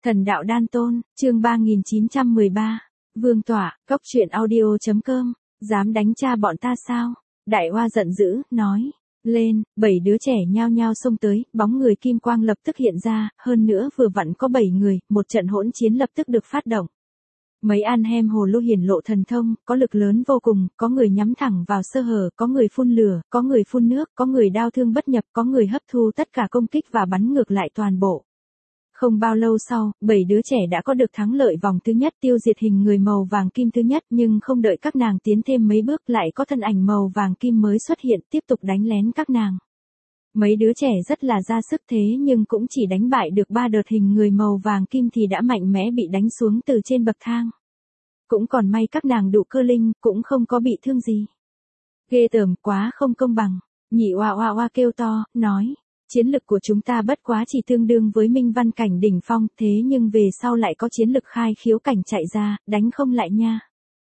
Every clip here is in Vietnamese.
Thần đạo đan tôn, chương 3913. Vương tỏa, cốc truyện audio.com. Dám đánh cha bọn ta sao? Đại Hoa giận dữ, nói. Lên, 7 đứa trẻ nhao nhao xông tới, bóng người kim quang lập tức hiện ra, hơn nữa vừa vặn có 7 người, một trận hỗn chiến lập tức được phát động. Mấy an hem hồ lô hiển lộ thần thông, có lực lớn vô cùng, có người nhắm thẳng vào sơ hở, có người phun lửa, có người phun nước, có người đao thương bất nhập, có người hấp thu tất cả công kích và bắn ngược lại toàn bộ. Không bao lâu sau, 7 đứa trẻ đã có được thắng lợi vòng thứ nhất, tiêu diệt hình người màu vàng kim thứ nhất, nhưng không đợi các nàng tiến thêm mấy bước lại có thân ảnh màu vàng kim mới xuất hiện tiếp tục đánh lén các nàng. Mấy đứa trẻ rất là ra sức thế nhưng cũng chỉ đánh bại được 3 đợt hình người màu vàng kim thì đã mạnh mẽ bị đánh xuống từ trên bậc thang. Cũng còn may các nàng đủ cơ linh, cũng không có bị thương gì. Ghê tởm quá không công bằng, nhị oa oa oa kêu to, nói. Chiến lực của chúng ta bất quá chỉ tương đương với minh văn cảnh đỉnh phong, thế nhưng về sau lại có chiến lực khai khiếu cảnh chạy ra, đánh không lại nha.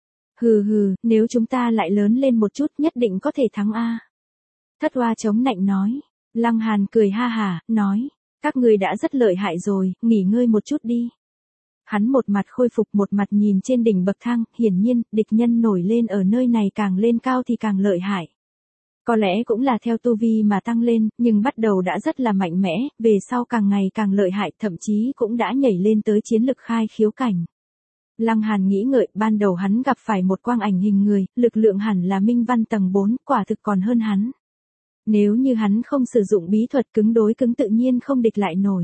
Hừ hừ, nếu chúng ta lại lớn lên một chút nhất định có thể thắng a. Thất Hoa chống nạnh nói. Lăng Hàn cười ha hả, nói. Các người đã rất lợi hại rồi, nghỉ ngơi một chút đi. Hắn một mặt khôi phục một mặt nhìn trên đỉnh bậc thang, hiển nhiên, địch nhân nổi lên ở nơi này càng lên cao thì càng lợi hại. Có lẽ cũng là theo tu vi mà tăng lên, nhưng bắt đầu đã rất là mạnh mẽ, về sau càng ngày càng lợi hại, thậm chí cũng đã nhảy lên tới chiến lực khai khiếu cảnh. Lăng Hàn nghĩ ngợi, ban đầu hắn gặp phải một quang ảnh hình người, lực lượng hẳn là minh văn tầng 4, quả thực còn hơn hắn. Nếu như hắn không sử dụng bí thuật cứng đối cứng tự nhiên không địch lại nổi.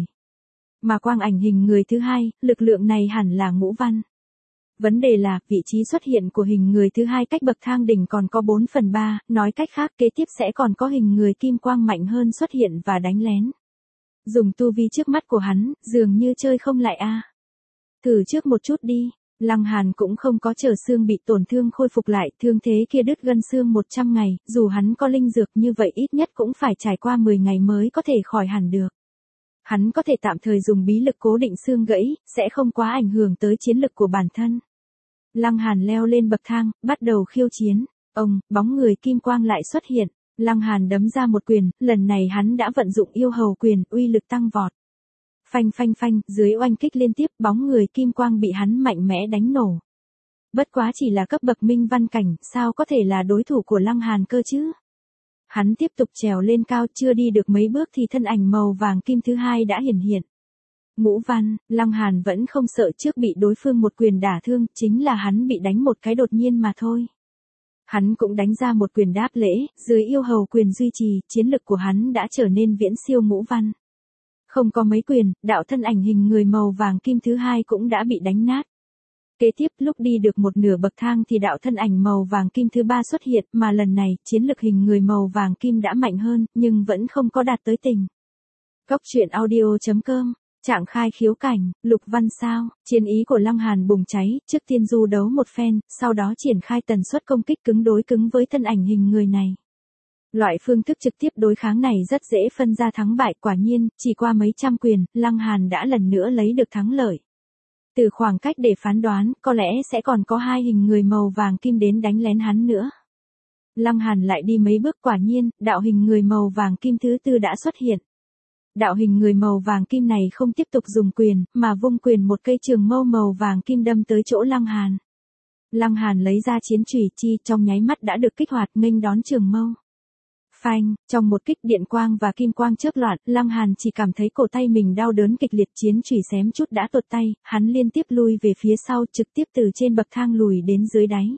Mà quang ảnh hình người thứ hai, lực lượng này hẳn là ngũ văn. Vấn đề là, vị trí xuất hiện của hình người thứ hai cách bậc thang đỉnh còn có 4/3, nói cách khác kế tiếp sẽ còn có hình người kim quang mạnh hơn xuất hiện và đánh lén. Dùng tu vi trước mắt của hắn, dường như chơi không lại a. Thử trước một chút đi, Lăng Hàn cũng không có chờ xương bị tổn thương khôi phục lại, thương thế kia đứt gân xương 100 ngày, dù hắn có linh dược như vậy ít nhất cũng phải trải qua 10 ngày mới có thể khỏi hẳn được. Hắn có thể tạm thời dùng bí lực cố định xương gãy, sẽ không quá ảnh hưởng tới chiến lực của bản thân. Lăng Hàn leo lên bậc thang, bắt đầu khiêu chiến. Bóng người kim quang lại xuất hiện. Lăng Hàn đấm ra một quyền, lần này hắn đã vận dụng yêu hầu quyền, uy lực tăng vọt. Phanh phanh phanh, dưới oanh kích liên tiếp, bóng người kim quang bị hắn mạnh mẽ đánh nổ. Bất quá chỉ là cấp bậc minh văn cảnh, sao có thể là đối thủ của Lăng Hàn cơ chứ? Hắn tiếp tục trèo lên cao, chưa đi được mấy bước thì thân ảnh màu vàng kim thứ hai đã hiển hiện. Ngũ văn, Lăng Hàn vẫn không sợ trước bị đối phương một quyền đả thương, chính là hắn bị đánh một cái đột nhiên mà thôi. Hắn cũng đánh ra một quyền đáp lễ, dưới yêu hầu quyền duy trì, chiến lực của hắn đã trở nên viễn siêu ngũ văn. Không có mấy quyền, đạo thân ảnh hình người màu vàng kim thứ hai cũng đã bị đánh nát. Kế tiếp lúc đi được một nửa bậc thang thì đạo thân ảnh màu vàng kim thứ ba xuất hiện, mà lần này, chiến lực hình người màu vàng kim đã mạnh hơn, nhưng vẫn không có đạt tới tình. Cốc truyện audio.com. Trạng khai khiếu cảnh, lục văn sao, chiến ý của Lăng Hàn bùng cháy, trước tiên du đấu một phen, sau đó triển khai tần suất công kích cứng đối cứng với thân ảnh hình người này. Loại phương thức trực tiếp đối kháng này rất dễ phân ra thắng bại, quả nhiên, chỉ qua mấy trăm quyền, Lăng Hàn đã lần nữa lấy được thắng lợi. Từ khoảng cách để phán đoán, có lẽ sẽ còn có 2 hình người màu vàng kim đến đánh lén hắn nữa. Lăng Hàn lại đi mấy bước, quả nhiên, đạo hình người màu vàng kim thứ tư đã xuất hiện. Đạo hình người màu vàng kim này không tiếp tục dùng quyền, mà vung quyền một cây trường mâu màu vàng kim đâm tới chỗ Lăng Hàn. Lăng Hàn lấy ra chiến chùy chi, trong nháy mắt đã được kích hoạt nghênh đón trường mâu. Phanh, trong một kích điện quang và kim quang chớp loạn, Lăng Hàn chỉ cảm thấy cổ tay mình đau đớn kịch liệt, chiến chùy xém chút đã tuột tay, hắn liên tiếp lui về phía sau, trực tiếp từ trên bậc thang lùi đến dưới đáy.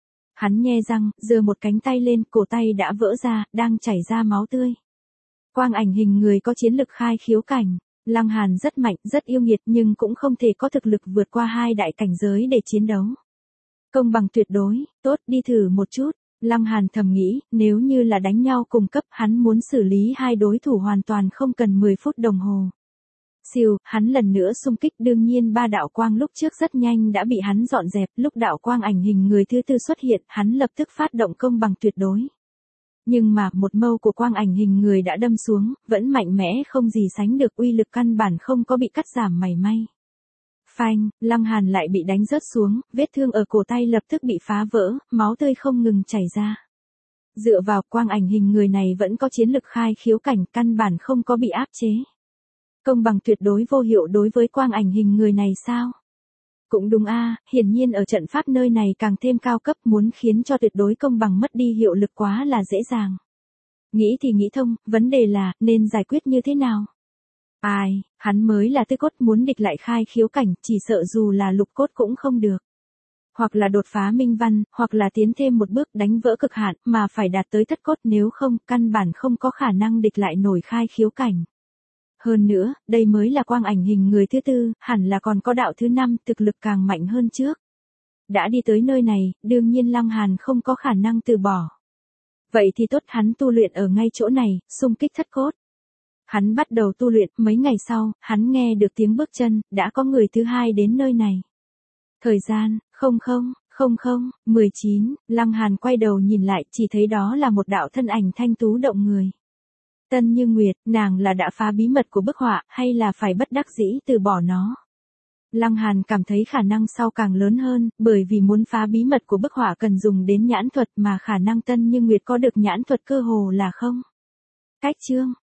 Hắn nhe răng, giơ một cánh tay lên, cổ tay đã vỡ ra, đang chảy ra máu tươi. Quang ảnh hình người có chiến lực khai khiếu cảnh. Lăng Hàn rất mạnh, rất yêu nghiệt nhưng cũng không thể có thực lực vượt qua 2 đại cảnh giới để chiến đấu. Công bằng tuyệt đối, tốt, đi thử một chút. Lăng Hàn thầm nghĩ, nếu như là đánh nhau cùng cấp, hắn muốn xử lý 2 đối thủ hoàn toàn không cần 10 phút đồng hồ. Siêu, hắn lần nữa xung kích, đương nhiên 3 đạo quang lúc trước rất nhanh đã bị hắn dọn dẹp, lúc đạo quang ảnh hình người thứ tư xuất hiện, hắn lập tức phát động công bằng tuyệt đối. Nhưng mà, một mâu của quang ảnh hình người đã đâm xuống, vẫn mạnh mẽ không gì sánh được, uy lực căn bản không có bị cắt giảm mảy may. Phanh, Lăng Hàn lại bị đánh rớt xuống, vết thương ở cổ tay lập tức bị phá vỡ, máu tươi không ngừng chảy ra. Dựa vào quang ảnh hình người này vẫn có chiến lực khai khiếu cảnh, căn bản không có bị áp chế. Công bằng tuyệt đối vô hiệu đối với quang ảnh hình người này sao? Cũng đúng a, hiển nhiên ở trận pháp nơi này càng thêm cao cấp, muốn khiến cho tuyệt đối công bằng mất đi hiệu lực quá là dễ dàng. Nghĩ thì nghĩ thông, vấn đề là, nên giải quyết như thế nào? Ai, hắn mới là tư cốt, muốn địch lại khai khiếu cảnh, chỉ sợ dù là lục cốt cũng không được. Hoặc là đột phá minh văn, hoặc là tiến thêm một bước đánh vỡ cực hạn, mà phải đạt tới thất cốt, nếu không, căn bản không có khả năng địch lại nổi khai khiếu cảnh. Hơn nữa, đây mới là quang ảnh hình người thứ tư, hẳn là còn có đạo thứ năm, thực lực càng mạnh hơn trước. Đã đi tới nơi này, đương nhiên Lăng Hàn không có khả năng từ bỏ. Vậy thì tốt, hắn tu luyện ở ngay chỗ này, xung kích thất cốt. Hắn bắt đầu tu luyện, mấy ngày sau, hắn nghe được tiếng bước chân, đã có người thứ hai đến nơi này. Thời gian, 19, Lăng Hàn quay đầu nhìn lại, chỉ thấy đó là một đạo thân ảnh thanh tú động người. Tân Như Nguyệt, nàng là đã phá bí mật của bức họa, hay là phải bất đắc dĩ từ bỏ nó? Lăng Hàn cảm thấy khả năng sau càng lớn hơn, bởi vì muốn phá bí mật của bức họa cần dùng đến nhãn thuật, mà khả năng Tân Như Nguyệt có được nhãn thuật cơ hồ là không. Cách chương